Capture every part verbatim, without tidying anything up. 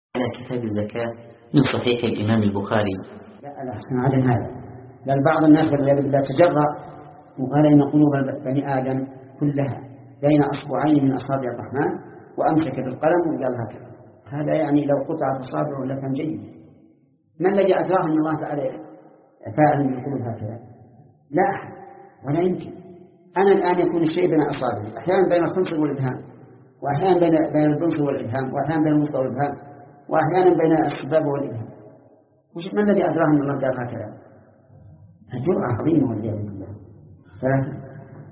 على كتاب الزكاة من صحيح الإمام البخاري. لا الأحسن على هذا، بل بعض الناس لا تجرأ وقال إن قلوب بني آدم كلها بين أصبعين من أصابع الرحمن وأمسك بالقلم وقال هكذا. هذا يعني لو قطعت أصابعه لكان جيد. ما الذي أدراه أن الله تعالى فاعل بالقلوب هكذا؟ لا أحد ولا يمكن. أنا الآن يكون الشيء بين أصابعي، أحيانا بين الخنصر والإبهام، وأحيانا بين بين البنصر والإبهام، وأحيانا بين الوسطى والإبهام، وأحيانا بين السباب والإبهام. وش ما الذي أدراه أن الله قال هكذا؟ جرأة عظيمة والعياذ بالله. ثلاثة.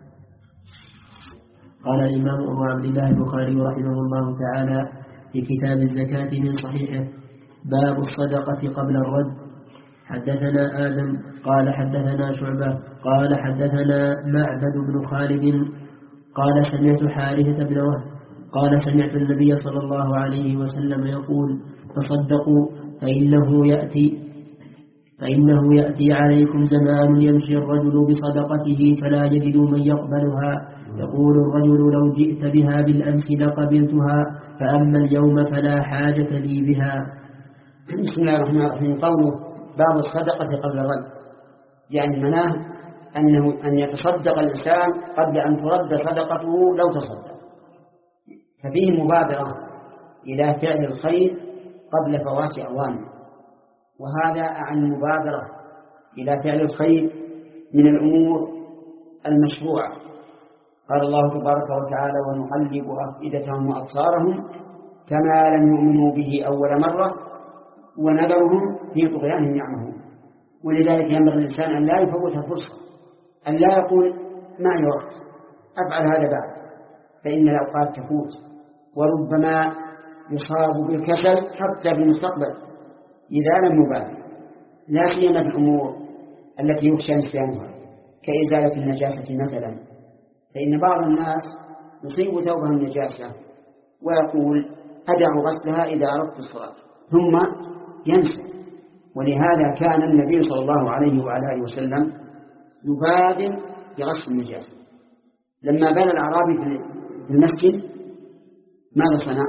قال الإمام أبو عبد الله البخاري رحمه الله تعالى في كتاب الزكاة من صحيحه: باب الصدقة قبل الرد. حدثنا آدم قال حدثنا شعبة قال حدثنا معبد بن خالد قال سمعت حارثة بن وهب قال سمعت النبي صلى الله عليه وسلم يقول: تصدقوا فإنه يأتي فإنه يأتي عليكم زمان يمشي الرجل بصدقته فلا يجد من يقبلها، يقول الرجل: لو جئت بها بالأمس لقبلتها، فأما اليوم فلا حاجة لي بها. بسم الله الرحمن الرحيم. قوله باب الصدقة قبل الرد، يعني مناه أنه أن يتصدق الإنسان قبل أن ترد صدقته لو تصدق، ففيه مبادرة إلى فعل الخير قبل فوات أوانه، وهذا عن المبادرة إلى فعل الخير من الأمور المشروعة. قال الله تبارك وتعالى: ونقلب أفئدتهم وأبصارهم كما لم يؤمنوا به أول مرة ونذرهم في طغيانهم يعمهون. ولذلك ينبغي الإنسان أن لا يفوت الفرصة، أن لا يقول معي وقت أفعل هذا بعد، فإن الأوقات تفوت وربما يصاب بالكسل حتى في المستقبل إذا لم يبالي، لا سيما في الأمور التي يخشى نسيانها كإزالة النجاسة مثلا، فإن بعض الناس يصيب ثوبه النجاسة ويقول: أدع غسلها إذا أردت الصلاة، ثم ينسى. ولهذا كان النبي صلى الله عليه وعلى آله وسلم يبادر بغسل النجاسة. لما بال الأعرابي في المسجد ماذا صنع؟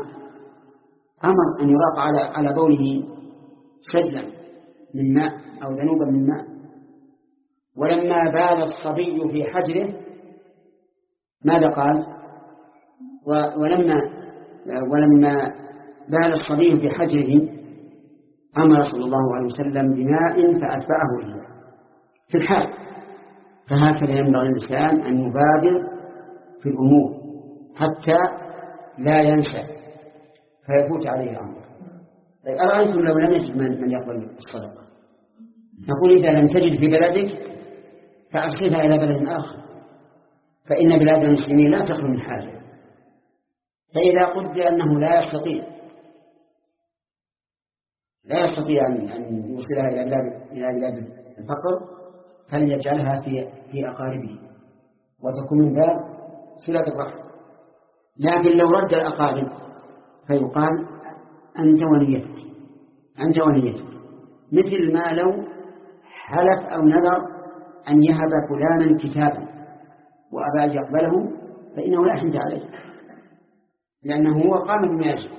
أمر أن يراق على على بوله سجلا من ماء أو ذنوبا من ماء. ولما بال الصبي في حجره ماذا قال؟ ولما ولما بال الصبي في حجره أمر صلى الله عليه وسلم بماء فأتبعه إياه في الحال. فهكذا ينبغي الإنسان أن يبادر في الأمور حتى لا ينسى فيفوت عليه الأمر. طيب أرأيتم لو لم يجد من, من يقبل الصدقة؟ نقول: إذا لم تجد في بلدك فأرسلها إلى بلد آخر، فإن بلاد المسلمين لا تخلو من حاجة. فإذا قدر أنه لا يستطيع لا يستطيع أن يوصلها إلى بلاد إلى بلاد الفقر فليجعلها في في أقاربه وتكون من باب صلة الرحم. لكن لو رد الأقارب فيقال: أنت ونيتك أنت ونيتك مثل ما لو حلف أو نذر أن يهب فلانا كتابا وأبى أن يقبله، فإنه لا حنث عليه لأنه هو قام بما يجب.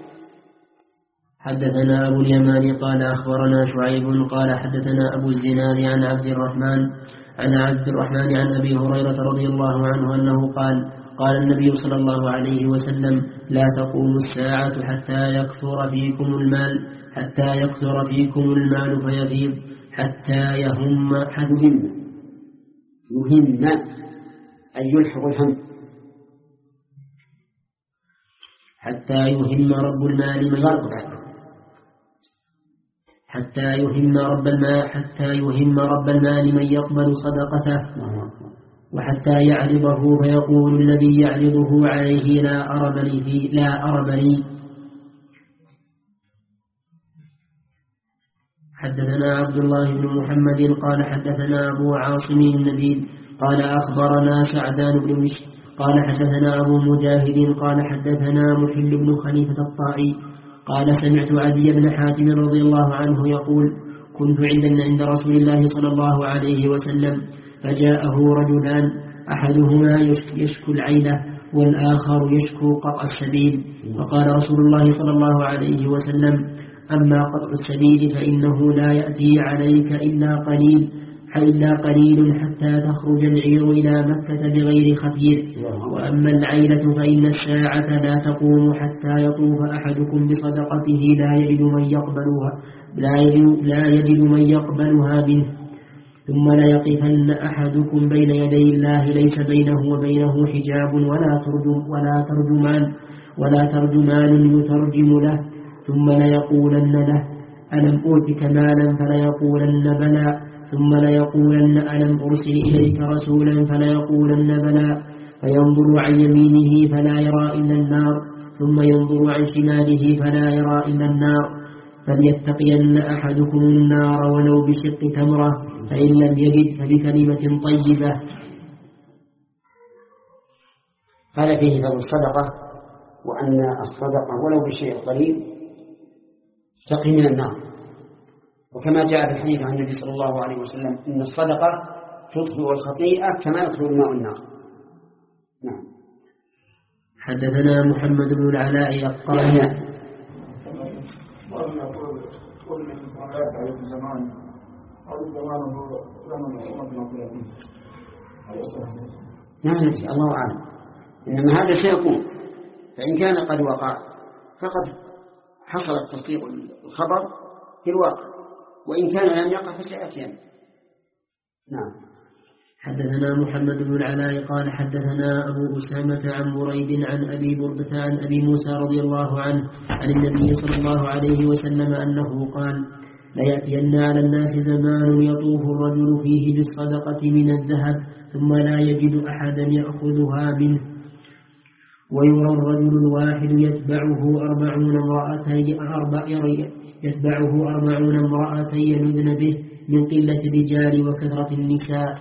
حدثنا أبو اليمان قال أخبرنا شعيب قال حدثنا أبو الزناد عن عبد الرحمن عن عبد الرحمن عن أبي هريرة رضي الله عنه أنه قال: قال النبي صلى الله عليه وسلم: لا تقوم الساعة حتى يكثر فيكم المال حتى يكثر فيكم المال فيفيض حتى يهم يهم يهم أي يلحق الهم حتى يهم رب المال من يقبل حتى يهم رب المال حتى يهم رب المال من يقبل صدقته، وحتى يعرضه فيقول الذي يعرضه عليه: لا أرب لي فيه لا أرب لي. حدثنا عبد الله بن محمد قال حدثنا أبو عاصم النبيل قال أخبرنا سعدان بن مشر قال حدثنا أبو مجاهد قال حدثنا محل بن خليفة الطائي قال سمعت عدي بن حاتم رضي الله عنه يقول: كنت عند عند رسول الله صلى الله عليه وسلم فجاءه رجلان أحدهما يشكو العيلة والآخر يشكو قطع السبيل، فقال رسول الله صلى الله عليه وسلم: أما قطع السبيل فإنه لا يأتي عليك إلا قليل إلا قليل حتى تخرج العير إلى مكة بغير خفير. وأما العيلة فإن الساعة لا تقوم حتى يطوف أحدكم بصدقته لا يجد من يقبلها لا يجد, لا يجد من يقبلها منه، ثم ليقفن أحدكم بين يدي الله ليس بينه وبينه حجاب ولا ترجم ولا ترجمان ولا ترجمان يترجم له، ثم ليقولن له ألم أوتك مالا فليقولن بلى، ثم ليقولن ألم أرسل إليك رسولا فليقولن بلى، فينظر عن يمينه فلا يرى إلا النار، ثم ينظر عن شماله فلا يرى إلا النار، فليتقين أحدكم النار ولو بشق تمرة، فإن لم يجد فبكلمة طيبة. قال فيه فضل الصدقة، وأن الصدقة ولو بشيء قليل تقي من النار، وكما جاء في الحديث عن النبي صلى الله عليه وسلم إن الصدقة تطفئ الخطيئة كما يطفئ الماء النار. نعم. حدثنا محمد بن العلاء قال نعم الله أعلم، إنما هذا سيكون، فإن كان قد وقع فقد حصل تصديق الخبر في الواقع، وإن كان لم يقع فسيأتي. نعم. حدثنا محمد بن العلاء قال حدثنا أبو أسامة عن بريد عن أبي بردة عن أبي موسى رضي الله عنه عن النبي صلى الله عليه وسلم أنه قال ليأتين على الناس زمان يطوف الرجل فيه بالصدقة من الذهب ثم لا يجد أحدا يأخذها منه، ويرى الرجل الواحد يتبعه أربعون امرأتين أربع يتبعه أربعون امرأتين يلذن به من قلة الرجال وكثرة النساء.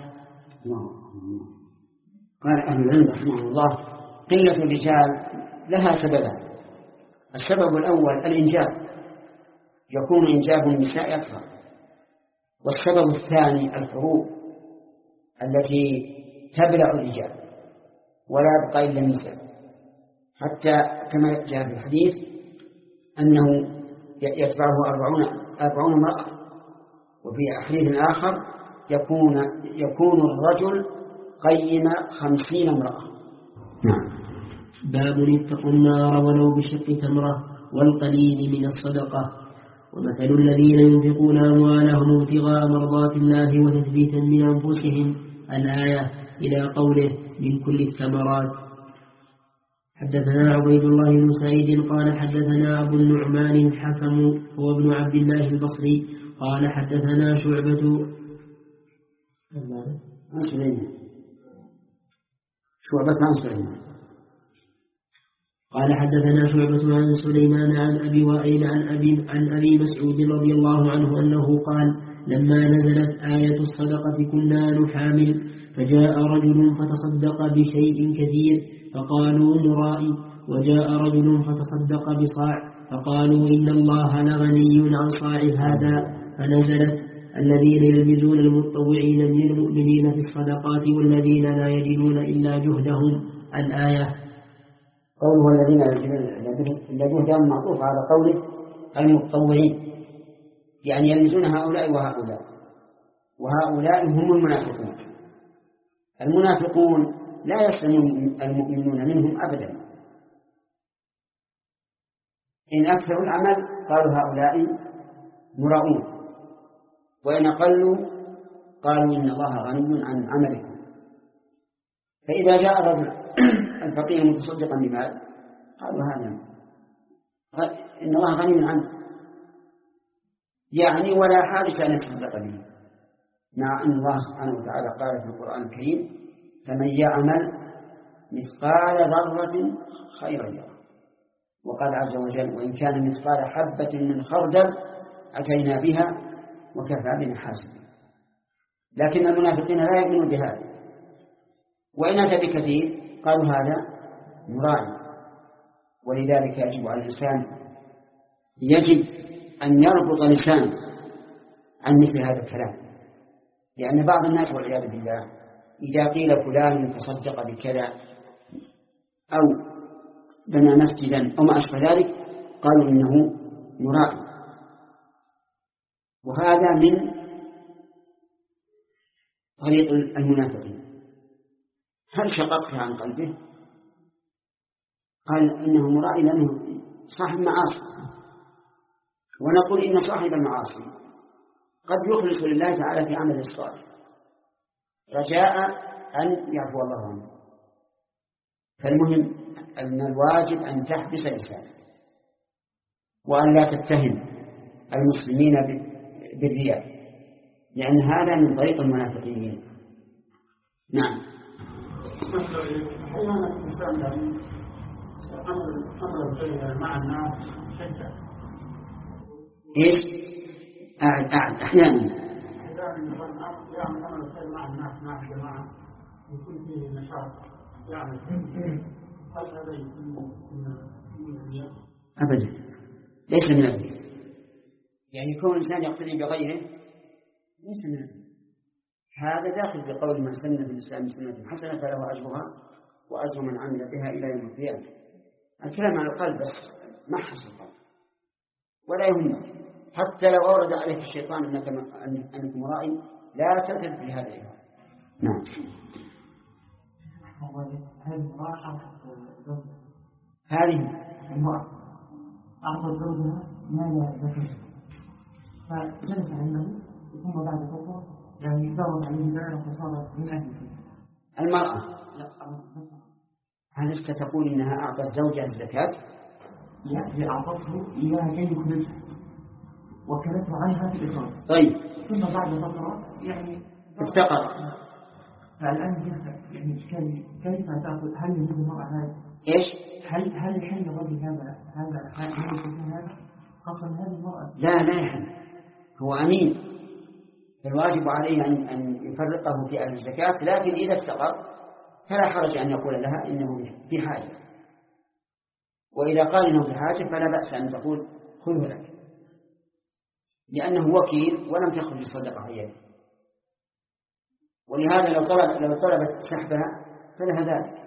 قال أهل العلم رحمه الله قلة الرجال لها سببان. السبب الأول الإنجاب، يكون إنجاب النساء أكثر، والسبب الثاني الحروب التي تبلع الرجال ولا يبقى إلا النساء، حتى كما جاء في الحديث أنه يتبعه أربعون أربعون امرأة، وفي حديث آخر يكون يكون الرجل قيم خمسين امرأة. نعم. باب اتقوا النار ولو بشق تمرة والقليل من الصدقة. ومثل الذين ينفقون أموالهم ابتغاء مرضات الله وتثبيتا من أنفسهم الآية إلى قوله من كل الثمرات. حدثنا عبيد الله بن سعيد قال حدثنا أبو النعمان الحكم هو ابن عبد الله البصري قال حدثنا شعبة عن سليمان شعبة عن سليمان قال حدثنا شعبة عن سليمان عن أبي وائل عن أبي, عن أبي مسعود رضي الله عنه أنه قال لما نزلت آية الصدقة كنا نحامل فجاء رجل فتصدق بشيء كثير فقالوا مرائي، وجاء رجل فتصدق بصاع فقالوا إن الله لغني عن صاع هذا، فنزلت الذين يلمزون المتطوعين من المؤمنين في الصدقات والذين لا يجدون إلا جهدهم الآية. قوله الذين لا جهدهم معطوف على قوله المتطوعين، يعني يلمزون هؤلاء وهؤلاء، وهؤلاء هم المنافقون. المنافقون لا يسلم المؤمنون منهم أبدا، إن أكثروا العمل قالوا هؤلاء مراؤون، وإن أقلوا قالوا إن الله غني عن عملكم. فإذا جاء الرجل الفقير متصدقا بمال قالوا هذا إن الله غني عنه، يعني ولا حاجة أن يتصدق به، مع أن الله سبحانه وتعالى قال في القرآن الكريم فمن يعمل مثقال ذرة خيرا يره، وقال عز وجل وإن كان مثقال حبة من خردل أتينا بها وكفى بنا حاسبين. لكن المنافقين لا يؤمنون بهذا، وإن أتى بكثير قالوا هذا مراعي. ولذلك يجب على الإنسان يجب أن يربط لسانه عن مثل هذا الكلام، لأن بعض الناس والعياذ بالله إذا قيل فلان تصدق بكذا أو بنى مسجدا أو ما أشبه ذلك قالوا إنه مرائي، وهذا من طريق المنافقين. هل شققتها عن قلبه؟ قال إنه مرائي لأنه صاحب معاصي، ونقول إن صاحب المعاصي قد يخلص لله تعالى في عمل الصالح رجاء أن يعفو الله عنه. فالمهم أن الواجب أن تحبس لسانك وأن لا تتهم المسلمين بالرياء، لأن هذا من طريق المنافقين. نعم. أحيانا الإنسان يعني أمر الخير مع الناس شجع. إيش؟ أعد أعد أحيانا. أحيانا يعمل أمر الخير مع الناس مع الجماعة يكون فيه نشاط يعني. هل هذا يكون من الرياء؟ أبدا، ليس من الرياء. يعني يكون الإنسان يقتدي بغيره ليس من الرياء. هذا داخل بقول من سن في الإسلام سنة حسنة فله أجرها وأجر من عمل بها إلى يوم القيامة. الكلام عن القلب بس ما حصل القلب ولا يهمك، حتى لو أورد عليك الشيطان أنك أنك مرائي لا تلتفت لهذا الإله. نعم. هذه المرأة أعطت زوجها مال زكاة فجلس عنده ثم بعد فترة يعني دورت عليه بيعه فصارت من أهل المرأة. هل ستقول إنها أعطت زوجها الزكاة؟ لا، أعطته إياها كي يخرجها وكلته عنها في الإخراج. طيب. ثم بعد فترة يعني افتقر. فالآن يعني كيف تأخذ؟ هل يجوز المرأة هذا؟ إيش؟ هل هل يحل الرجل هذا هذا هل يكون هذا خاصة هذه المرأة؟ لا لا يحل، هو أمين، فالواجب عليه أن أن يفرقه في أهل الزكاة، لكن إذا افتقر فلا حرج أن يقول لها إنه في حاجة، وإذا قال إنه في حاجة فلا بأس أن تقول خذه لك، لأنه وكيل ولم تخرج الصدقة هي، ولهذا لو طلب لو طلبت سحبها فلها ذلك.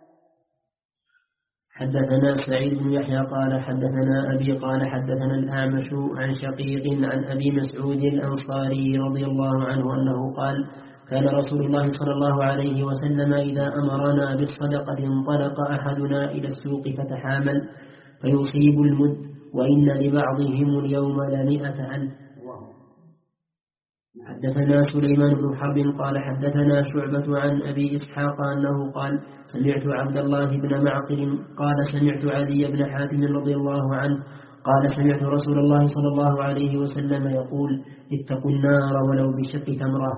حدثنا سعيد بن يحيى قال حدثنا أبي قال حدثنا الأعمش عن شقيق عن أبي مسعود الأنصاري رضي الله عنه أنه قال كان رسول الله صلى الله عليه وسلم إذا أمرنا بالصدقة انطلق أحدنا إلى السوق فتحامل فيصيب المد وإن لبعضهم اليوم لمئة ألف. حدثنا سليمان بن حرب قال حدثنا شعبة عن أبي إسحاق أنه قال سمعت عبد الله بن معقل قال سمعت علي بن حاتم رضي الله عنه قال سمعت رسول الله صلى الله عليه وسلم يقول اتقوا النار ولو بشق تمرة.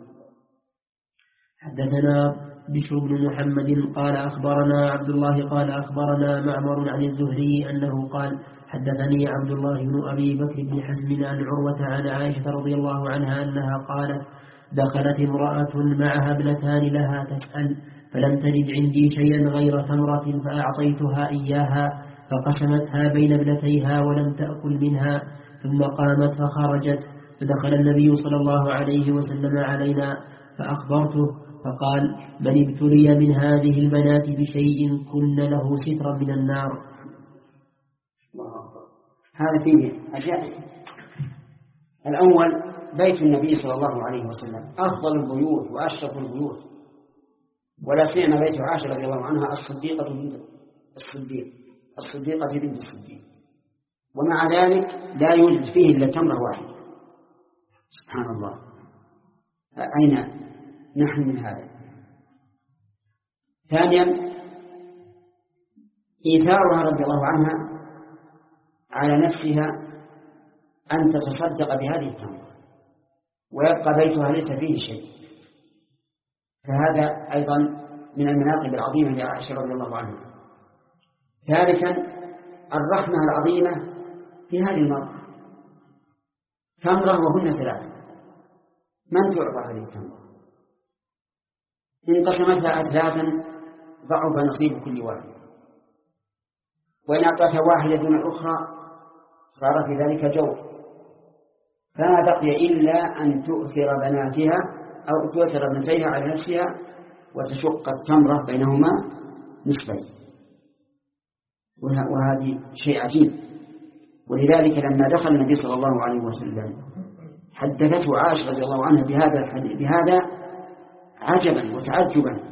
حدثنا بشر بن محمد قال أخبرنا عبد الله قال أخبرنا معمر عن الزهري أنه قال حدثني عبد الله بن أبي بكر بن حزم عن عروة عن عائشة رضي الله عنها أنها قالت دخلت امرأة معها ابنتان لها تسأل فلم تجد عندي شيئا غير تمرة فأعطيتها إياها فقسمتها بين ابنتيها ولم تأكل منها ثم قامت فخرجت فدخل النبي صلى الله عليه وسلم علينا فأخبرته فقال من ابتلي من هذه البنات بشيء كن له سترا من النار. هذا فيه أشياء. الأول بيت النبي صلى الله عليه وسلم أفضل البيوت وأشرف البيوت، ولا سيما بيت عائشة رضي الله عنها الصديقة بنت الصديق الصديقة بنت الصديق، ومع ذلك لا يوجد فيه إلا تمرة واحدة. سبحان الله، أين نحن من هذا؟ ثانيا إيثارها رضي الله عنها على نفسها أن تتصدق بهذه التمرة ويبقى بيتها ليس فيه شيء، فهذا أيضا من المناقب العظيمة لعائشة رضي الله عنها. ثالثا الرحمة العظيمة في هذه المرأة، تمرة وهن ثلاثة، من تعطى هذه التمرة؟ إن قسمتها أثلاثا ضعف نصيب كل واحد، وإن أعطتها واحدة دون الأخرى صار في ذلك جور، فما بقي إلا أن تؤثر بناتها أو تؤثر ابنتيها على نفسها وتشق التمرة بينهما نصفين، وهذه شيء عجيب. ولذلك لما دخل النبي صلى الله عليه وسلم حدثته عائشة رضي الله عنها بهذا الحديث بهذا عجبا وتعجبا،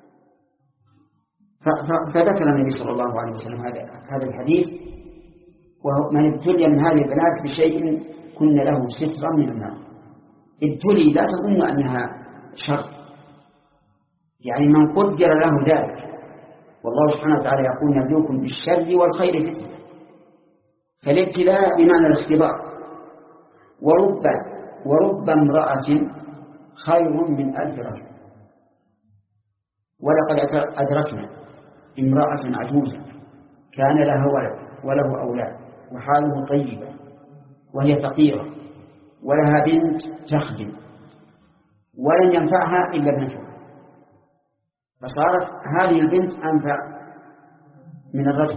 فذكر النبي صلى الله عليه وسلم هذا هذا الحديث: ومن ابتلي من هذه البنات بشيء كن له سترا من النار. ابتلي لا تظن أنها شر، يعني من قدر له ذلك، والله سبحانه وتعالى يقول: نبلوكم بالشر والخير فتنة. فالابتلاء بمعنى الاختبار. ورب ورب امرأة خير من ألف رجل. ولقد أدركنا امرأة عجوزة كان لها ولد وله أولاد وحاله طيبة وهي فقيرة ولها بنت تخدم ولن ينفعها إلا ابنتها، فصارت هذه البنت أنفع من الرجل.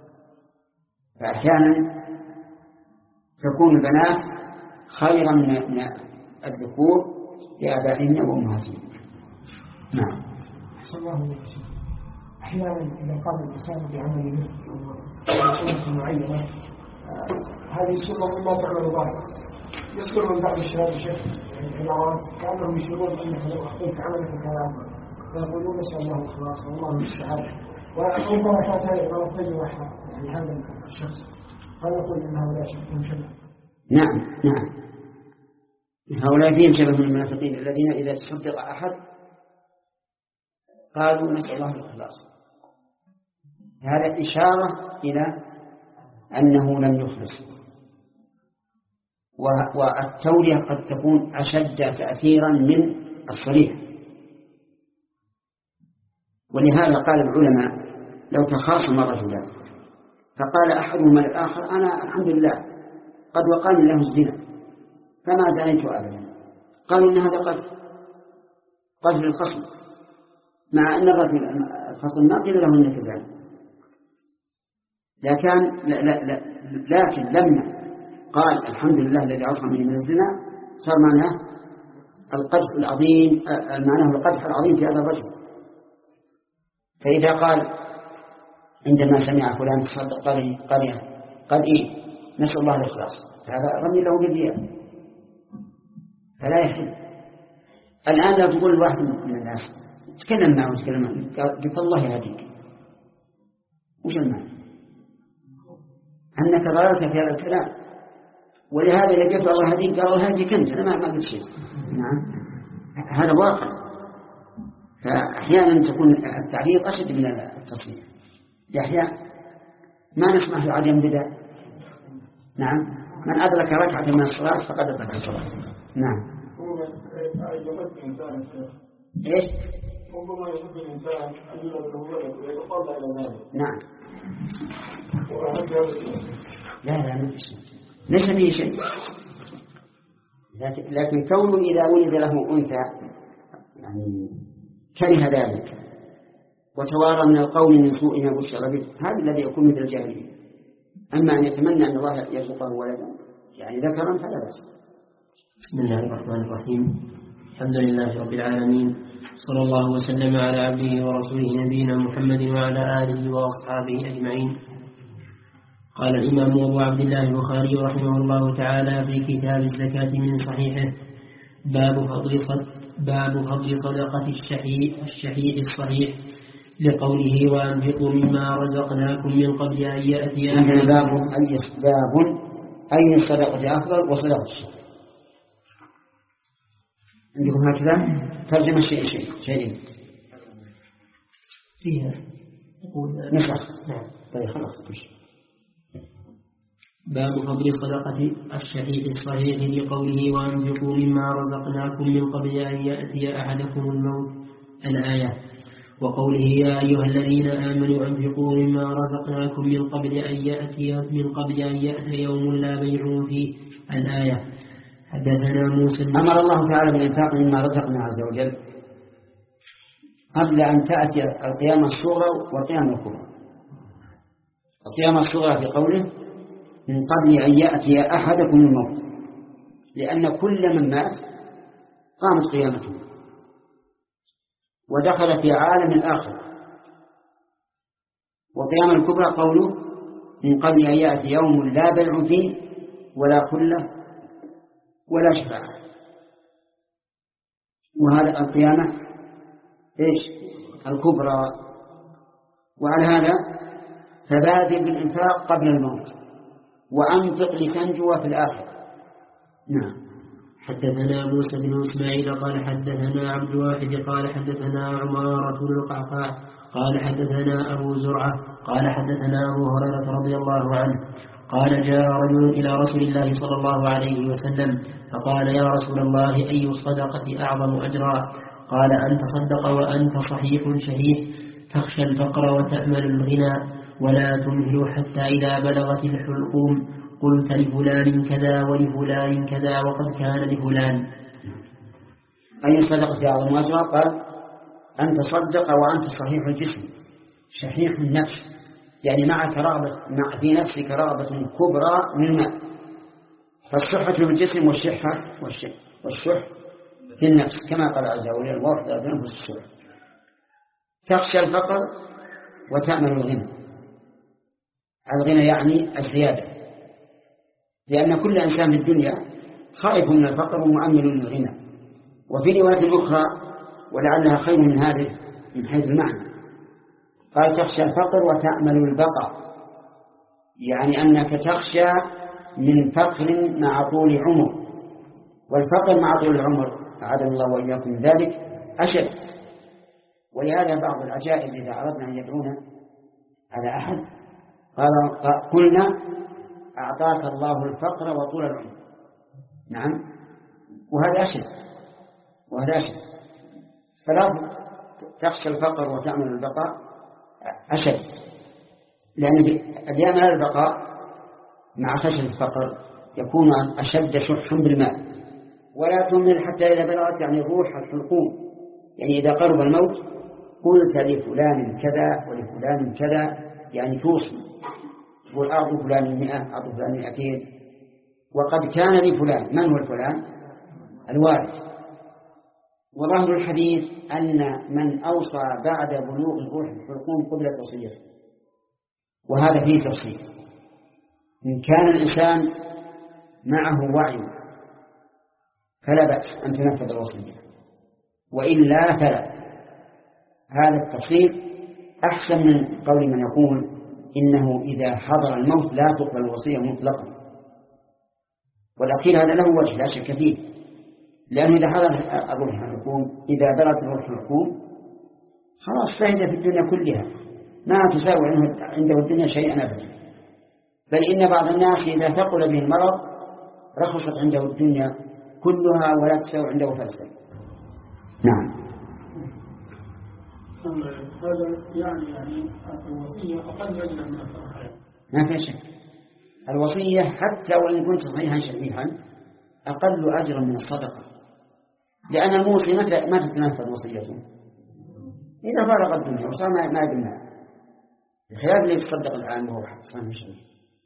فأحيانا تكون البنات خيرا من الذكور لآبائهن وأمهاتهن. نعم. أحيانا إذا قام الإنسان بعمله بسنة معينة هذه السنة مما تعمل ظاهرة، يذكر من بعض الشباب الشيخ يعني العوام كأنهم يشعرون أنك لو أخطيت عملك كلام فيقولون نسأل الله الخلاص والله المستعان، وربما فات مرتين واحدة يعني هذا الشخص فيقول إن هؤلاء شبههم شبه. نعم نعم، هؤلاء فيهم شبه من المنافقين الذين إذا تصدق أحد قالوا نسأل الله الخلاص. هذا إشارة إلى أنه لم يخلص، والتورية قد تكون أشد تأثيرا من الصريح. ولهذا قال العلماء: لو تخاصم رجلان فقال أحدهما للآخر: أنا الحمد لله قد وقعني له الزنا فما زنيت أبدا، قالوا إن هذا قتل قتل الخصم، مع أن الرجل الخصم ما قيل له إنك زاني، لكن, لا لا لا لكن لما قال الحمد لله الذي عصمني من الزنا صار معناه القدح العظيم، معناه القدح العظيم في هذا الرجل. فإذا قال عندما سمع فلان تصدق قال قال قال إيه نسأل الله الإخلاص، هذا رمي له بالرياء فلا يحل. الآن لو تقول واحد من الناس تكلم معه وتكلم معه قلت الله يهديك، وش المعنى؟ أنك ضللت في هذا الكلام، ولهذا لقيت الله يهديك قال الله يهديك أنت، أنا ما قلت شيء. نعم، هذا واقع. فأحيانا تكون التعبير أشد من التصريح. أحيانا ما نسمح له عدم بدأ. نعم، من أدرك ركعة من الصلاة فقد أدرك الصلاة. نعم. إيش؟ ربما يحب الإنسان أن يولد له ولد ويتطلع إلى ذلك. نعم. لا لا ما في شيء، ليس فيه شيء، لكن, لكن كونه إذا ولد له أنثى يعني كره ذلك وتوارى من القول من سوء ما بشر به، هذا الذي يكون مثل الجاهلين. أما أن يتمنى أن الله يرزقه ولدا يعني ذكرا فلا بأس. بسم الله الرحمن الرحيم. الحمد لله رب العالمين، صلى الله وسلم على عبده ورسوله نبينا محمد وعلى آله وأصحابه أجمعين. قال الإمام أبو عبد الله البخاري رحمه الله تعالى في كتاب الزكاة من صحيحه: باب فضل صد باب فضل صدقة الشحيح الشحيح الصحيح، لقوله: وأنفقوا مما رزقناكم من قبل أن يأتي أحدكم. باب أي باب أي الصدقة أفضل وصدقة الشحيح. عندكم هكذا ترجم الشيء شيء شيء فيها نسخ. نعم طيب خلاص كل شيء. باب فضل صدقة الشحيح الصحيح، لقوله: وأنفقوا مما رزقناكم من قبل أن يأتي أحدكم الموت، الآية. وقوله: يا أيها الذين آمنوا أنفقوا مما رزقناكم من قبل أن يأتي من قبل أن يأتي يوم لا بيع فيه، الآية. حدثنا موسى. أمر الله تعالى بالإنفاق مما رزقنا عز وجل قبل أن تأتي القيامة الصغرى والقيامة الكبرى. القيامة الصغرى في قوله: من قبل أن يأتي أحدكم الموت، لأن كل من مات قامت قيامته ودخل في عالم الآخرة. والقيامة الكبرى قوله: من قبل أن يأتي يوم لا بيع فيه ولا خلة ولا شفاعة. وهذا القيامة إيش الكبرى. وعلى هذا فبادر بالإنفاق قبل الموت وأنفق لتنجو في الآخرة. نعم. حدثنا موسى بن إسماعيل قال حدثنا عبد الواحد قال حدثنا عمارة بن القعقاع قال حدثنا أبو زرعة قال حدثنا أبو هريرة رضي الله عنه قال جاء رجل إلى رسول الله صلى الله عليه وسلم فقال يا رسول الله أي الصدقة أعظم أجرا؟ قال أن تصدق وأنت صحيح شهيد تخشى الفقر وتأمل الغنى ولا تمهل حتى إذا بلغت الحلقوم قلت لفلان كذا ولفلان كذا وقد كان لفلان. أي صدقة أعظم أجرا؟ قال أن تصدق وأنت صحيح الجسم شحيح النفس، يعني معك رغبة مع في نفسك رغبة كبرى من المال. فالصحة في الجسم والشحة والشح, والشح في النفس كما قال عز وجل الواحد أنفس الشح. تخشى الفقر وتأمل الغنى. الغنى يعني الزيادة، لأن كل إنسان في الدنيا خائف من الفقر ومؤمل للغنى. وفي رواية أخرى ولعلها خير من هذه من حيث المعنى قال تخشى الفقر وتأمل البقاء، يعني أنك تخشى من فقر مع طول عمر، والفقر مع طول العمر أعاذنا الله وإياكم من ذلك أشد. ولهذا بعض العجائز إذا أردنا أن يدعونا على أحد قال قلنا أعطاك الله الفقر وطول العمر. نعم، وهذا أشد وهذا أشد. فلا تخشى الفقر وتأمل البقاء أشد، لأن اليوم البقاء مع خشية الفقر يكون أشد شحا بالمال. ولا تمهل حتى إذا بلغت يعني الروح الحلقوم، يعني إذا قرب الموت قلت لفلان كذا ولفلان كذا، يعني توصي تقول أعطوا فلان مئة أعطوا فلان مئتين وقد كان لفلان. من هو الفلان؟ الوارث. وظاهر الحديث أن من أوصى بعد بلوغ الروح الحلقوم قبل وصيته، وهذا فيه تفصيل. إن كان الإنسان معه وعي فلا بأس أن تنفذ الوصية، وإلا فلا. هذا التفصيل أحسن من قول من يقول إنه إذا حضر الموت لا تقبل الوصية مطلقا. والأخير هذا له وجه لا شك فيه، لأنه إذا حضر الروح الحلقوم إذا بلغت الروح الحلقوم خلاص فهد في الدنيا كلها، ما تساوي عنده الدنيا شيئا أبدا. بل إن بعض الناس إذا ثقل به المرض رخصت عنده الدنيا كلها ولا تساوي عنده فلسفة. نعم. هذا يعني يعني الوصية أقل أجرا من الصدقة. ما في شك، الوصية حتى وإن كنت صحيحا شريحا أقل أجرا من الصدقة، لأن الموصي متى ما تتنفذ وصيته إذا فرغ الدنيا وصار ما يبنى، بخلاف اللي يتصدق الآن وهو صحيح شريح.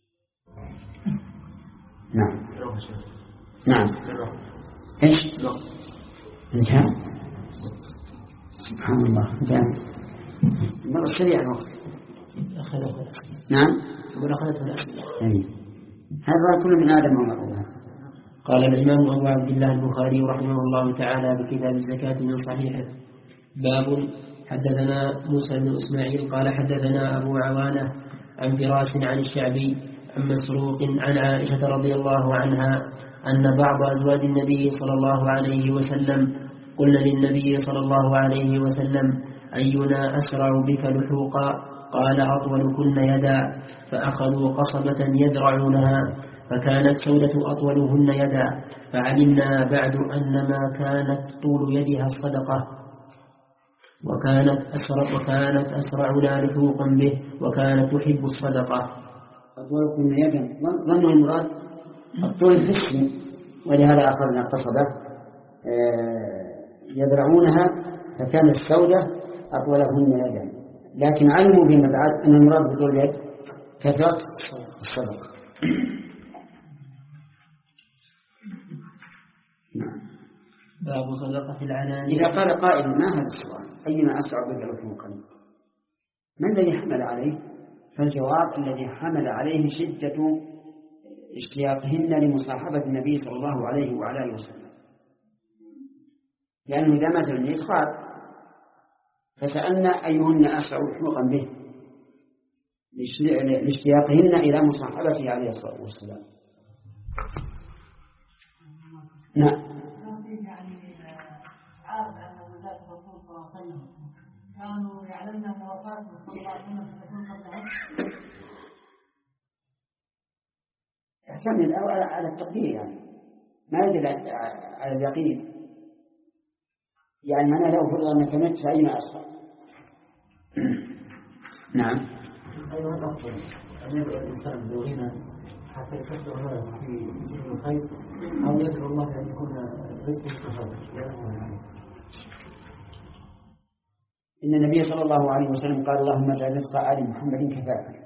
نعم نعم. إيش؟ انتهى. سبحان الله انتهى. مرة سريع الوقت. أخذته الأسئلة. نعم. يقول أخذته الأسئلة. هذا كل من آدم ومرضها. قال الإمام أبو عبد الله البخاري رحمه الله تعالى بكتاب الزكاة من صحيحه باب. حدثنا موسى بن إسماعيل قال حدثنا أبو عوانة عن فراس عن الشعبي عن مسروق عن عائشة رضي الله عنها أن بعض أزواج النبي صلى الله عليه وسلم قلنا للنبي صلى الله عليه وسلم أينا أسرع بك لحوقا؟ قال أطولكن يدا، فأخذوا قصبة يدرعونها فكانت سودة أطولهن يدا، فعلمنا بعد أن ما كانت طول يدها الصدقة وكانت أسرع وكانت أسرعنا لحوقا به وكانت تحب الصدقة. أطولكن يدا ظن المراد الطول الحسي، ولهذا أخذنا قصبة يدرعونها فكانت السودة أطولهن يدا، لكن علموا فيما بعد أن المراد بطول اليد كثرة الصدقة. نعم. باب صدقة العنان. إذا قال قائل ما هذا السؤال أينا أسرع بك لحوقا ما الذي حمل عليه؟ فالجواب الذي حمل عليه شدة اشتياقهن لمصاحبة النبي صلى الله عليه وعلى آله وسلم، لأنه إذا مات الميت خاب، فسألنا أيهن أسرع لحوقا به لاشتياقهن إلى مصاحبته عليه الصلاة والسلام. نعم. كانوا يعلمون أن وفاته صلى الله عليه وسلم ستكون قبل عشر. يحتمل على التقدير، يعني ما يدل على اليقين، يعني معناه لو فرض أنك مت فأين أسرع. نعم. أيضا الأفضل أن يدعو الإنسان بالغنى حتى يصدق هذا في جسم الخير، أو يدعو الله أن يكون رزقه مستفاد. إن النبي صلى الله عليه وسلم قال اللهم اجعل رزق آل محمد كفافا،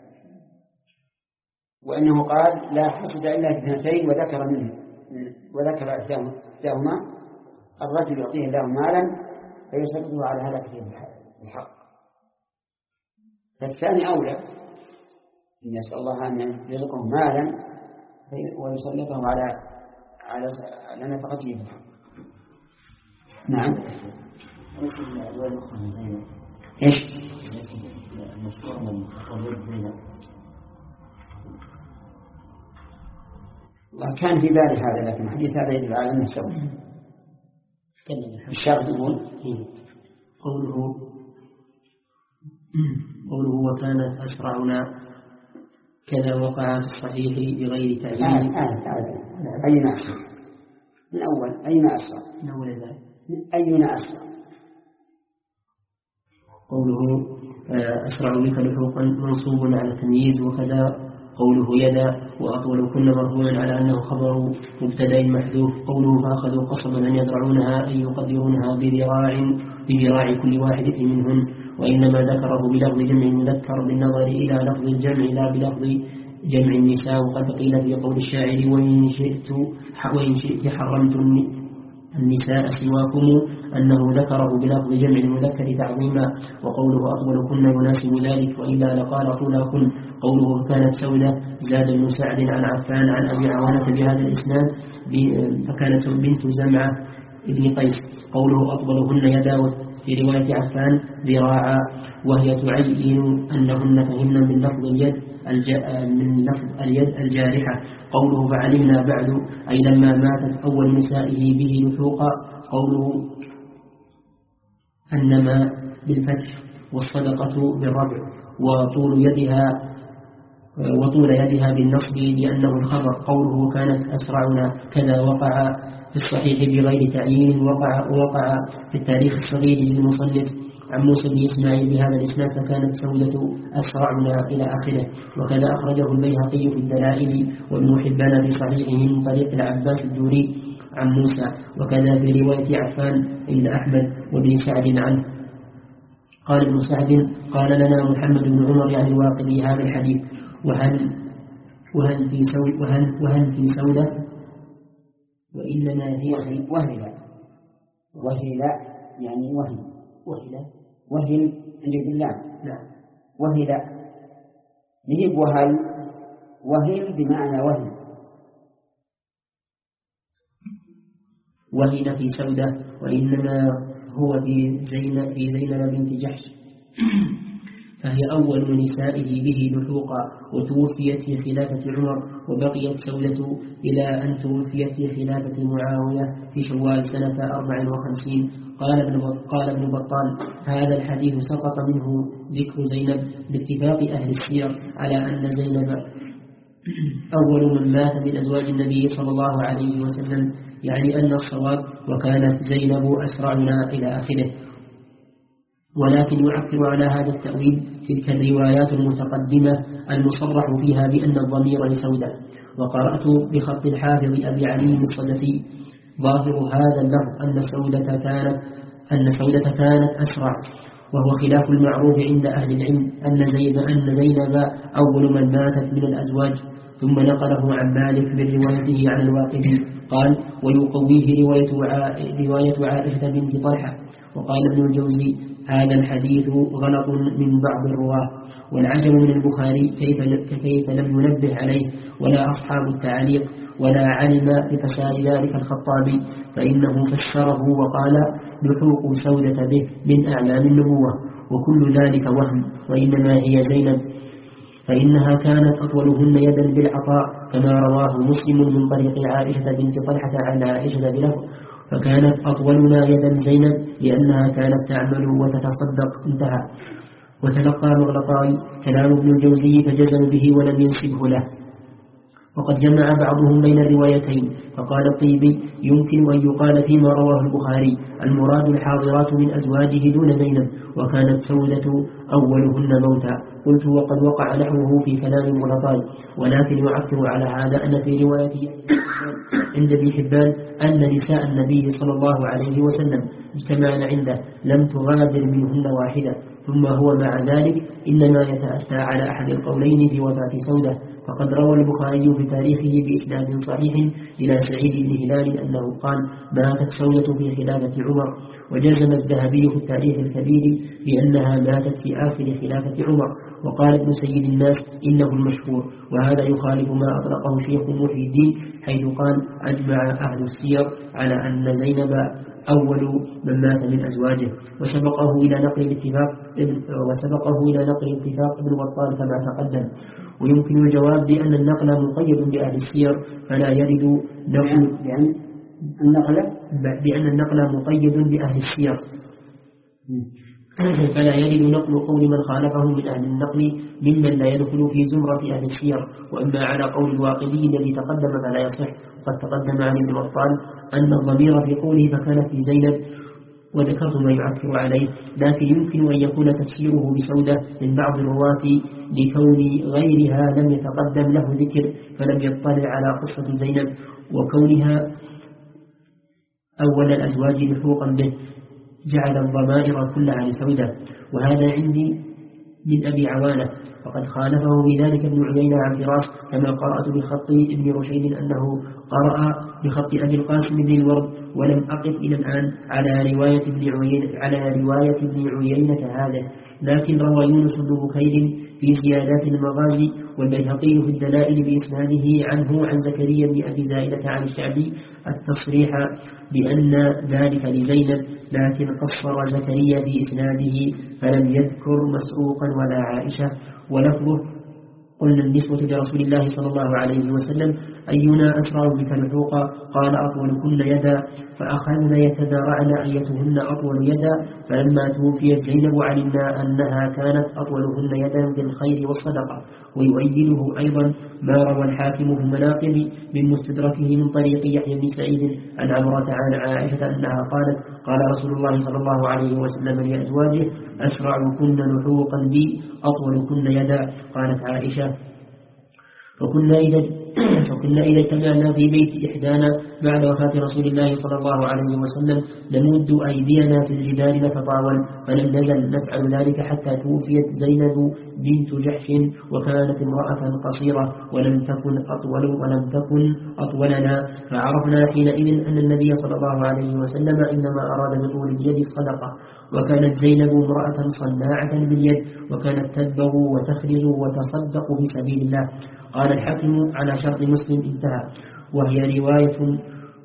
وأنه قال لا حسد إلا في اثنتين وذكر منه وذكر إحداهما الرجل يعطيه الله مالا فيسلطه على هلكته بالحق. فالثاني أولى، إن يسأل الله أن يرزقه مالا ويسلطه على على على نفقته بالحق. نعم. إيش؟ الله كان في بالي هذا، لكن الحديث هذا يدل على أنه سوي. الشرط يقول قوله قوله وكانت أسرعنا كذا وقع في الصحيح بغير تعيين. أين أسرع؟ من أول أين أسرع؟ من أول ذلك أين أسرع؟ قوله أسرع بك لحوقا منصوب على التمييز، وكذا قوله يدا وأطول كل مرفوع على أنه خبر مبتدأ محذوف. قوله فأخذوا قصبا أن يزرعونها أي يقدرونها بذراع بذراع كل واحدة منهن، وإنما ذكره بلفظ جمع مذكر بالنظر إلى لفظ الجمع لا بلفظ جمع النساء. وقد قيل في قول الشاعر وإن شئت وإن شئت حرمت النساء سواكم أنه ذكره بلفظ جمع المذكر تعظيما. وقوله أطول كن يناسب ذلك، وإلا لقال طولاكن. قوله كانت سودة زاد بن سعد عن عفان عن أبي عوانة بهذا الإسناد فكانت بنت زمعة ابن قيس. قوله أطولهن يدا في رواية عفان ذراعا، وهي تعين أنهن فهمن من لفظ اليد من لفظ اليد الجارحة. قوله فعلمنا بعد أي لما ماتت أول نسائه به لحوقا. قوله أنما بالفتح والصدقة بالربع، وطول يدها وطول يدها بالنصب لأنه الخبر. قوله كانت أسرعنا كذا وقع في الصحيح بغير تعيين، وقع وقع في التاريخ الصغير للمصنف عن موسى بن إسماعيل بهذا الإسناد فكانت سودة أسرعنا إلى آخره. وكذا أخرجه البيهقي في الدلائل وابن حبان في صحيحه من طريق العباس الدوري عن موسى، وكذا في رواية عفان إن أحمد وابن سعد عنه. قال ابن سعد قال لنا محمد بن عمر يعني الواقدي هذا الحديث. وهل وهل في سودة وهل, وهل في سودة وإنما هي وهلا وهلا يعني وهل وهلا وهل عندي بالله. نعم. وهلا نجيب وهل وهل بمعنى وهل. وهل في سودة وإنما هو في زينب في زينب بنت جحش، فهي أول نسائه به لحوقا، وتوفيت في خلافة عمر، وبقيت سودة إلى أن توفيت في خلافة معاوية في شوال سنة أربع وخمسين. قال ابن قال ابن بطال هذا الحديث سقط منه ذكر زينب باتفاق أهل السير على أن زينب أول من مات من أزواج النبي صلى الله عليه وسلم، يعني أن الصواب وكانت زينب أسرعنا إلى آخره. ولكن يعكر على هذا التأويل تلك الروايات المتقدمة المصرح فيها بأن الضمير لسودة. وقرأت بخط الحافظ أبي علي الصدفي ظاهر هذا اللفظ أن سودة كانت أن سودة كانت أسرع، وهو خلاف المعروف عند أهل العلم أن زينب أن زينب أول من ماتت من الأزواج. ثم نقله عن مالك بروايته عن الواقدي قال ويقويه رواية, رواية عائشة بنت طلحة. وقال ابن الجوزي هذا الحديث غلط من بعض الرواة، والعجب من البخاري كيف, كيف لم ينبه عليه ولا أصحاب التعليق ولا علم بفساد ذلك الخطابي، فإنه فسره وقال لحوق سودة به من أعلام النبوة، وكل ذلك وهم، وإنما هي زينب فإنها كانت أطولهن يدا بالعطاء كما رواه مسلم من طريق عائشة بنت طلحة عن عائشة بلفظ فكانت أطولنا يدا زينب لأنها كانت تعمل وتتصدق. انتهى. وتلقى مغلطاي كلام ابن الجوزي فجزم به ولم ينسبه له. وقد جمع بعضهم بين الروايتين فقال الطيبي يمكن أن يقال فيما رواه البخاري المراد الحاضرات من أزواجه دون زينب، وكانت سودة أولهن موتا. قلت وقد وقع نحوه في كلام المغلطاي، ولكن يعكر على هذا أن في رواية عند ابن حبان أن نساء النبي صلى الله عليه وسلم اجتمعن عنده لم تغادر منهن واحدة، ثم هو مع ذلك إنما يتأتى على أحد القولين في وفاة سودة. فقد روى البخاري في تاريخه بإسناد صحيح إلى سعيد بن هلال أنه قال ماتت سودة في خلافة عمر، وجزم الذهبي في التاريخ الكبير بأنها ماتت في آخر خلافة عمر. وقال ابن سيد الناس إنه المشهور، وهذا يخالف ما أطلقه شيخ محي الدين حيث قال أجمع أهل السير على أن زينب أول من مات من أزواجه، وسبقه إلى نقل الاتفاق وسبقه إلى نقل الاتفاق ابن بطال كما تقدم. ويمكن الجواب بأن النقل مقيد بأهل السير فلا يرد نقل يعني النقل بأن النقل مقيد بأهل السير فلا يرد نقل قول من خالفهم من أهل النقل ممن لا يدخل في زمرة أهل السير. وأما على قول الواقدي الذي تقدم فلا يصح. وقد تقدم عن ابن بطال أن الضمير في قوله فكانت في زينب، وذكرت ما يعكر عليه، لكن يمكن أن يكون تفسيره بسودة من بعض الرواة لكون غيرها لم يتقدم له ذكر فلم يطلع على قصة زينب، وكونها أول الأزواج لحوقا به جعل الضمائر كلها لسودة. وهذا عندي من أبي عوانة، وقد خالفه بذلك ابن عيينة عن فراس كما قرأت بخط ابن رشيد أنه قرأ بخط أبي القاسم بن الورد، ولم أقف إلى الآن على رواية ابن عيينة على رواية ابن عيينة هذا. لكن روى يونس بن بكير في زيادات المغازي والبيهقي في الدلائل بإسناده عنه عن زكريا بن أبي زائدة عن الشعبي التصريح بأن ذلك لزينب، لكن قصر زكريا في إسناده فلم يذكر مسروقا ولا عائشة. ولفظه قلنا النسوة لرسول الله صلى الله عليه وسلم أينا أسرع بك لحوقا قال أطولكن يدا، فأخذنا يتدارعن أيتهن أطول يدا، فلما توفيت زينب علمنا أنها كانت أطولهن يدا في الخير والصدقة. ويؤيده أيضا ما روى الحاكم في المناقب من مستدركه من طريق يحيى بن سعيد عن عمرة عن عائشة أنها قالت قال رسول الله صلى الله عليه وسلم لأزواجه أسرعكن لحوقا بي أطولكن يدا. قالت عائشة فكنا إذا فكنا إذا اجتمعنا في بيت إحدانا بعد وفاة رسول الله صلى الله عليه وسلم نمد أيدينا في الجدار نتطاول، فلم نزل نفعل ذلك حتى توفيت زينب بنت جحش، وكانت امرأة قصيرة ولم تكن أطول ولم تكن أطولنا، فعرفنا حينئذ أن النبي صلى الله عليه وسلم إنما أراد بطول اليد الصدقة. وكانت زينب امرأة صناعة باليد، وكانت تدبغ وتخرج وتصدق في سبيل الله. قال الحاكم على شرط مسلم انتهى. وهي رواية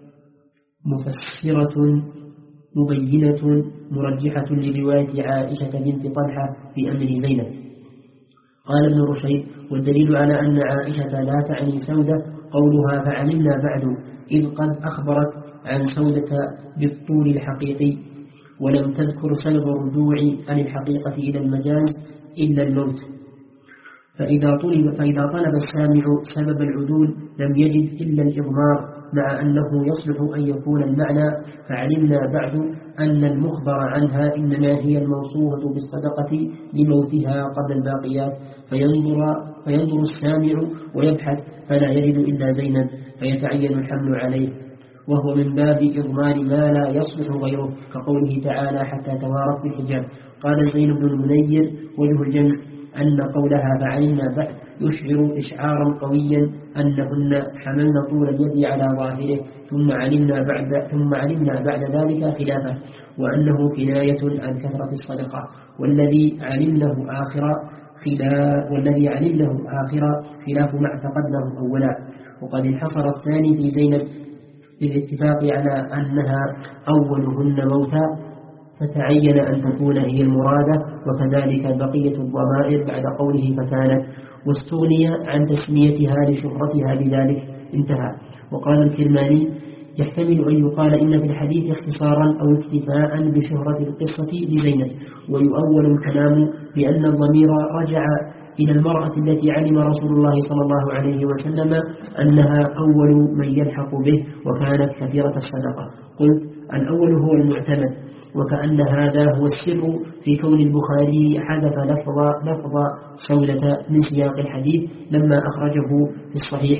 مفسرة مبينة مرجحة لرواية عائشة بنت طلحة في أمر زينب. قال ابن رشيد والدليل على أن عائشة لا تعني سودة قولها فعلمنا بعد، إذ قد أخبرت عن سودة بالطول الحقيقي ولم تذكر سبب الرجوع عن الحقيقة إلى المجاز إلا الموت. فإذا طلب, فإذا طلب السامع سبب العدول لم يجد إلا الإضمار، مع أنه يصلح أن يكون المعنى فعلمنا بعد أن المخبر عنها إنما هي الموصوفة بالصدقة لموتها قبل الباقيات، فينظر, فينظر السامع ويبحث فلا يجد إلا زينب فيتعين الحمل عليه، وهو من باب إضمار ما لا يصلح غيره، كقوله تعالى حتى توارت بالحجاب. قال زين بن المنير وجه الجمع أن قولها فعلمنا بعد يشعر إشعارا قويا أنهن حملن طول اليد على ظاهره ثم علمنا بعد ثم علمنا بعد ذلك خلافه، وأنه كناية عن كثرة الصدقة، والذي علمنه آخر خلاف والذي علمنه آخر خلاف ما اعتقدناه أولا. وقد انحصر الثاني في زينب بالاتفاق على أنها أولهن موتا، فتعين أن تكون هي المرادة، وكذلك بقية الضمائر بعد قوله فكانت، واستغني عن تسميتها لشهرتها بذلك. انتهى. وقال الكرماني: يحتمل أن يقال إن في الحديث اختصارا أو اكتفاء بشهرة القصة لزينب، ويؤول الكلام بأن الضمير رجع إلى المرأة التي علم رسول الله صلى الله عليه وسلم أنها أول من يلحق به وكانت كثيرة الصدقة. قلت: الأول هو المعتمد، وكأن هذا هو السر في كون البخاري حذف لفظ لفظ سودة من سياق الحديث لما أخرجه في الصحيح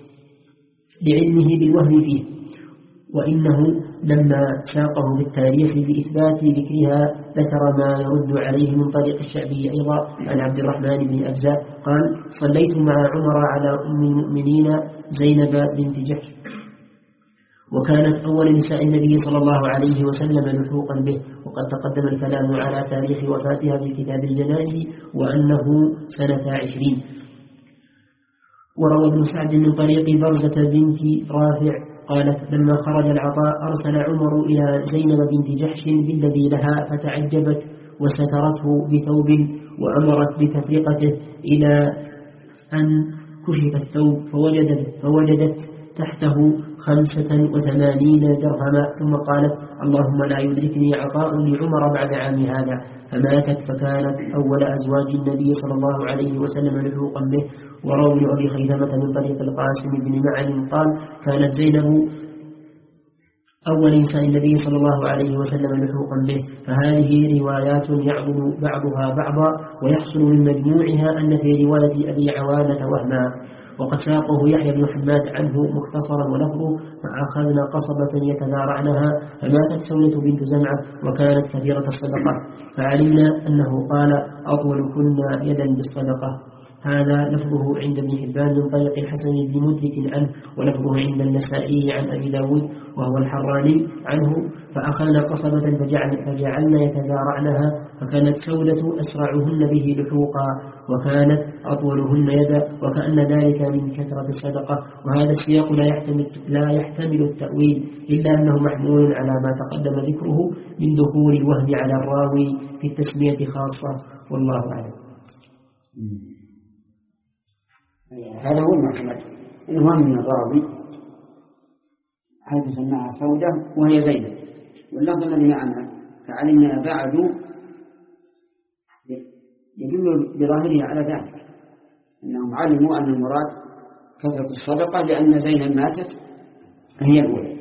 لعلمه بالوهم فيه، وإنه لما ساقه بالتاريخ بإثبات ذكرها ذكر ما يرد عليه من طريق الشعبي أيضا عن عبد الرحمن بن أبزة قال: صليت مع عمر على أم المؤمنين زينب بنت جحش، وكانت أول نساء النبي صلى الله عليه وسلم لحوقا به. وقد تقدم الكلام على تاريخ وفاتها في كتاب الجنائز وأنه سنة عشرين. وروى ابن سعد من طريق برزة بنت رافع قالت: لما خرج العطاء أرسل عمر إلى زينب بنت جحش بالذي لها، فتعجبت وسترته بثوب وأمرت بتفرقته إلى أن كشف الثوب، فوجدت, فوجدت تحته خمسة وثمانين درهما، ثم قالت: اللهم لا يدركني عطاء لعمر بعد عام هذا، فماتت، فكانت أول أزواج النبي صلى الله عليه وسلم لحوقا به. وروي أبي خيثمة من طريق القاسم بن معن قال: كانت زينب أول نساء النبي صلى الله عليه وسلم لحوقا به. فهذه روايات يعضل بعضها بعضا، ويحصل من مجموعها أن في رواية أبي عوانة وهما. وقد ساقه يحيى بن حماد عنه مختصرا ولفظه: فأخذنا قصبة يتذارعنها، فماتت سولة بنت زمعة وكانت كثيرة الصدقة، فعلمنا أنه قال: أطول كنا يدا بالصدقة. هذا لفظه عند ابن حبان من طريق الحسن بن مدرك عنه، ولفظه عند النسائي عن أبي داود وهو الحراني عنه: فأخذنا قصبة فجعل فجعلنا يتذارعنها، فكانت سودة أسرعهن به لحوقا، وكانت أطولهن يدا، وكأن ذلك من كثرة الصدقة. وهذا السياق لا يحتمل, لا يحتمل التأويل، إلا أنه محمول على ما تقدم ذكره من دخول الوهم على الراوي في التسمية خاصة، والله أعلم. هذا هو المعتمد، الوهم من الراوي حيث سماها سودة وهي زينب، واللفظ الذي معنا فعلمنا بعد يدل بظاهره على ذلك، أنهم علموا أن المراد كثرة الصدقة لأن زينب ماتت هي الأولى.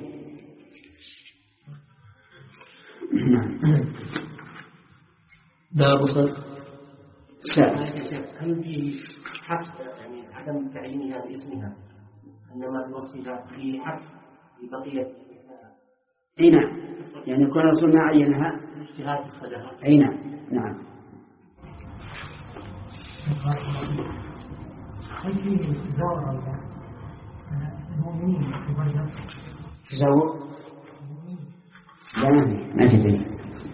باب صدق. هل في حسب يعني عدم تعيينها باسمها، إنما توصلها في حسب ببقية النساء؟ أي نعم، يعني يكون الرسول ما عينها اجتهاد الصدقة. أي نعم. نعم. هل في زور المؤمنين في برزة؟ زور؟ لا ما في دليل.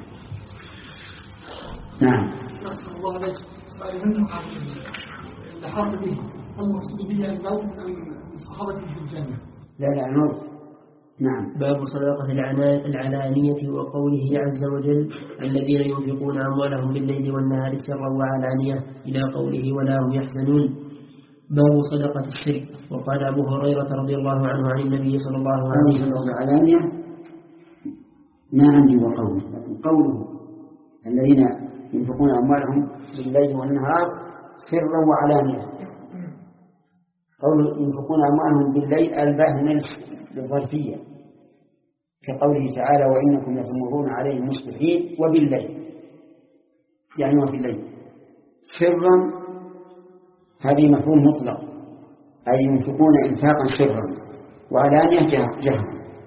نعم. أحسن الله عليك. سؤال منه عن اللحاق به، هل المقصود به الموت أم الصحابة في الجنة؟ لا لا الموت. نعم. باب صدقة العلانية وقوله عز وجل: الذين ينفقون أموالهم بالليل والنهار سرا وعلانية، إلى قوله ولا هم يحزنون. باب صدقة السر. وقال أبو هريرة رضي الله عنه عن النبي صلى الله عليه وسلم: العلانية ما عندي وقوله، لكن قوله الذين ينفقون أموالهم بالليل والنهار سرا وعلانية، قول ينفقون أموالهم بالليل الباه للظرفية، كقوله تعالى: وإنكم لتمرون عليهم مصبحين وبالليل، يعني وفي الليل. سرا هذه مفهوم مطلق، أي ينفقون إنفاقا سرا، وعلانية جهرا،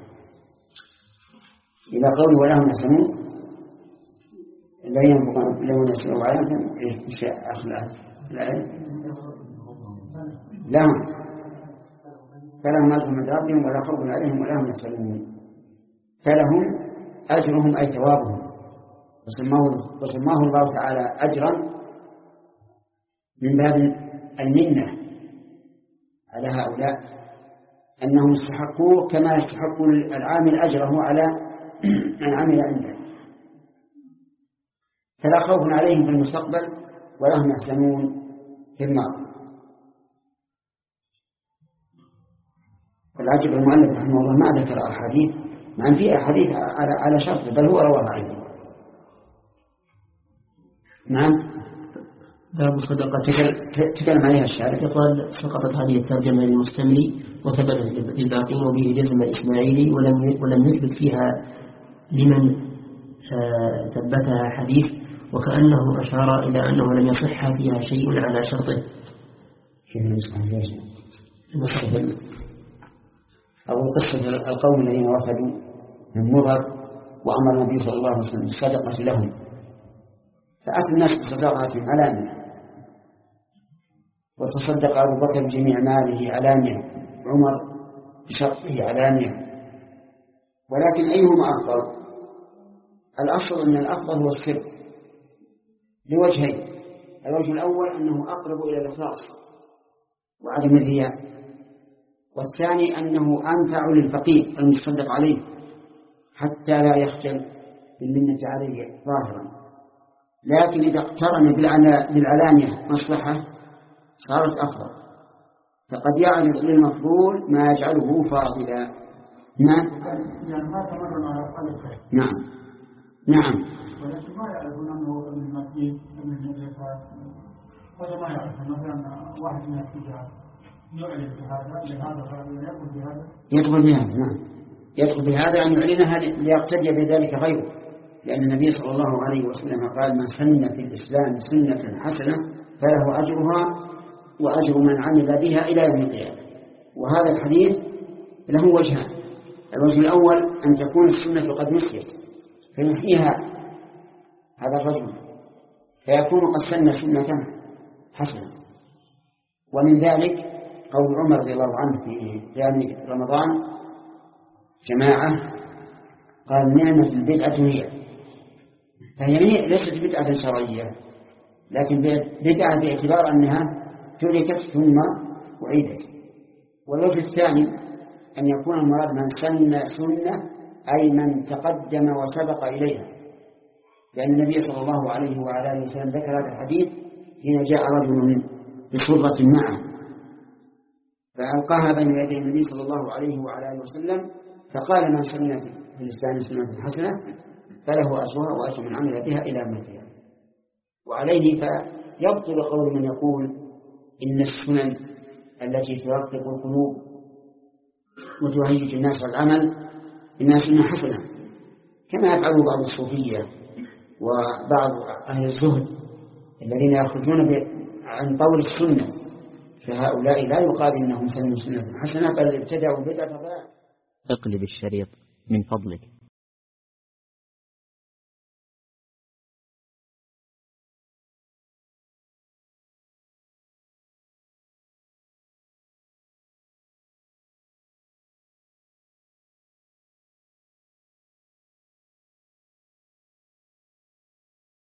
إلى قوله ولا هم يحزنون لا ينفقون لهم يسروا وعلانية. إيش أخلاق لهم فلهم أجر من ربهم ولا خوف عليهم ولا هم يحزنون. فلهم أجرهم أي ثوابهم، وسماه, وسماه الله تعالى أجرا من باب المنة على هؤلاء أنهم يستحقوه كما يستحق العامل أجره على من عمل عنده. فلا خوف عليهم في المستقبل ولا هم يحزنون في الماضي. والعجب المؤلف رحمه الله ما ذكر أحاديث، مع أن فيها أحاديث على على شرط بل هو رواه عنه. نعم. باب صدقة تكلم عليها الشارع. يقال سقطت هذه الترجمة للمستملي وثبتت للباقين وبه جزم الإسماعيلي ولم ولم يثبت فيها لمن ثبتها حديث، وكأنه أشار إلى أنه لم يصح فيها شيء على شرطه. أو قصة القوم الذين وفدوا من مضر وأمر النبي صلى الله عليه وسلم بالصدقة لهم، فأتى الناس بصدقاتهم علانية، وتصدق أبو بكر بجميع ماله علانية، عمر بشرطه علانية. ولكن أيهما أفضل؟ الأصل أن الأفضل هو السر لوجهين. الوجه الأول أنه أقرب إلى الإخلاص وعدم الرياء، والثاني أنه أنفع للفقير المتصدق عليه حتى لا يخجل بالمنة عليه ظاهرا. لكن إذا اقترن بالعلانية مصلحة صارت أفضل، فقد يعرض للمفضول ما يجعله فاضلا. نعم يعني ما تمرن على قلبه. نعم نعم ولكن ما يعرفون أنه من المسجد من الإخلاص، هذا ما يعرف. مثلا واحد من التجار يعلن بهذا لهذا يدخل بهذا يدخل بهذا نعم يدخل بهذا أن يعلنها ليقتدي بذلك غيره، لأن النبي صلى الله عليه وسلم قال: من سن في الإسلام سنة حسنة فله أجرها وأجر من عمل بها إلى يوم القيامة. وهذا الحديث له وجهان: الوجه الأول أن تكون السنة قد نسيت فيحييها هذا الرجل فيكون قد سن سنة حسنة. ومن ذلك قول عمر رضي الله عنه في قيام رمضان جماعة قال: نعمة البدعة هي. فهي ليست بدعة شرعية، لكن بدعة باعتبار أنها تركت ثم أعيدت. والوجه الثاني أن يكون المراد من سن سنة أي من تقدم وسبق إليها، لأن النبي صلى الله عليه وعلى آله وسلم ذكر هذا الحديث حين جاء رجل بصرة معه فألقاها بين يدي النبي صلى الله عليه وعلى آله وسلم، فقال: من سن في الإسلام سنة حسنة فله أجرها وأجر من عمل بها إلى يوم القيامة. وعليه فيبطل قول من يقول إن السنن التي ترقق القلوب وتهيج الناس العمل إنها سنة حسنة، كما يفعل بعض الصوفية وبعض أهل الزهد الذين يخرجون عن طور السنة، فهؤلاء لا يقال إنهم سنة سنة حسنة بل ابتدعوا بدعة ضلالة. اقلب الشريط من فضلك.